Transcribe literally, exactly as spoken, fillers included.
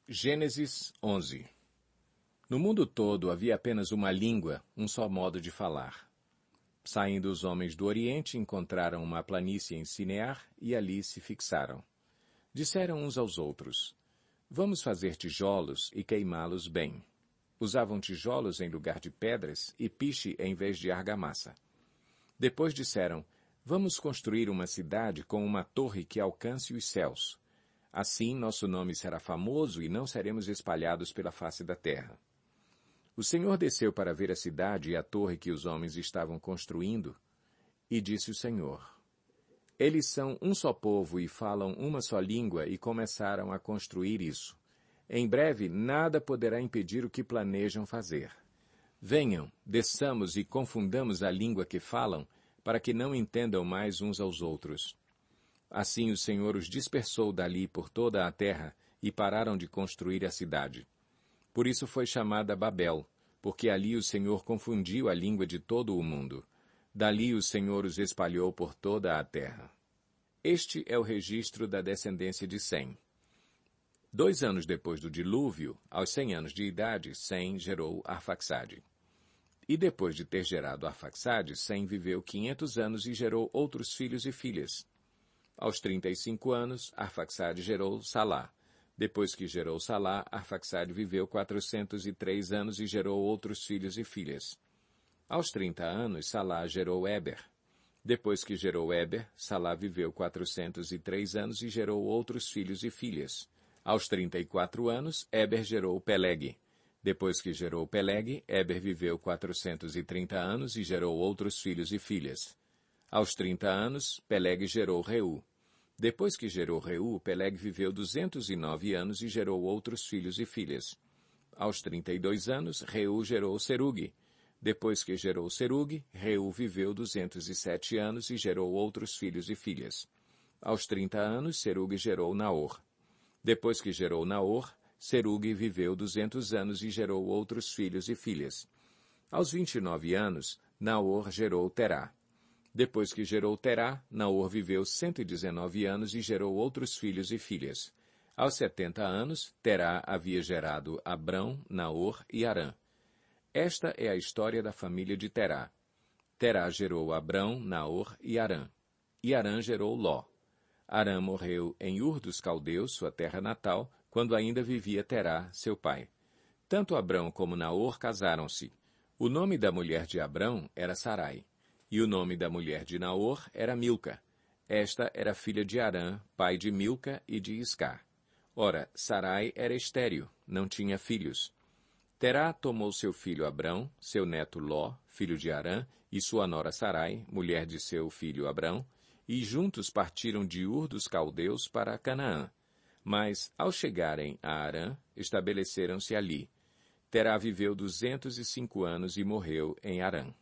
Gênesis onze. No mundo todo havia apenas uma língua, um só modo de falar. Saindo os homens do Oriente, encontraram uma planície em Sinear e ali se fixaram. Disseram uns aos outros, vamos fazer tijolos e queimá-los bem. Usavam tijolos em lugar de pedras e piche em vez de argamassa. Depois disseram, vamos construir uma cidade com uma torre que alcance os céus. Assim nosso nome será famoso e não seremos espalhados pela face da terra. O Senhor desceu para ver a cidade e a torre que os homens estavam construindo, e disse o Senhor, eles são um só povo e falam uma só língua e começaram a construir isso. Em breve nada poderá impedir o que planejam fazer. Venham, desçamos e confundamos a língua que falam, para que não entendam mais uns aos outros. Assim o Senhor os dispersou dali por toda a terra e pararam de construir a cidade. Por isso foi chamada Babel, porque ali o Senhor confundiu a língua de todo o mundo. Dali o Senhor os espalhou por toda a terra. Este é o registro da descendência de Sem. Dois anos depois do dilúvio, aos cem anos de idade, Sem gerou Arfaxade. E depois de ter gerado Arfaxade, Sem viveu quinhentos anos e gerou outros filhos e filhas. Aos trinta e cinco anos, Arfaxade gerou Salá. Depois que gerou Salá, Arfaxade viveu quatrocentos e três anos e gerou outros filhos e filhas. Aos trinta anos, Salá gerou Éber. Depois que gerou Éber, Salá viveu quatrocentos e três anos e gerou outros filhos e filhas. Aos trinta e quatro anos, Éber gerou Peleg. Depois que gerou Peleg, Éber viveu quatrocentos e trinta anos e gerou outros filhos e filhas. Aos trinta anos, Peleg gerou Reu. Depois que gerou Reu, Peleg viveu duzentos e nove anos e gerou outros filhos e filhas. Aos trinta e dois anos, Reu gerou Serug. Depois que gerou Serug, Reu viveu duzentos e sete anos e gerou outros filhos e filhas. Aos trinta anos, Serug gerou Naor. Depois que gerou Naor, Serug viveu duzentos anos e gerou outros filhos e filhas. Aos vinte e nove anos, Naor gerou Terá. Depois que gerou Terá, Naor viveu cento e dezenove anos e gerou outros filhos e filhas. Aos setenta anos, Terá havia gerado Abrão, Naor e Harã. Esta é a história da família de Terá. Terá gerou Abrão, Naor e Harã. E Harã gerou Ló. Harã morreu em Ur dos Caldeus, sua terra natal, quando ainda vivia Terá, seu pai. Tanto Abrão como Naor casaram-se. O nome da mulher de Abrão era Sarai. E o nome da mulher de Naor era Milca. Esta era filha de Harã, pai de Milca e de Iscar. Ora, Sarai era estéril, não tinha filhos. Terá tomou seu filho Abrão, seu neto Ló, filho de Harã, e sua nora Sarai, mulher de seu filho Abrão, e juntos partiram de Ur dos Caldeus para Canaã. Mas, ao chegarem a Harã, estabeleceram-se ali. Terá viveu duzentos e cinco anos e morreu em Harã.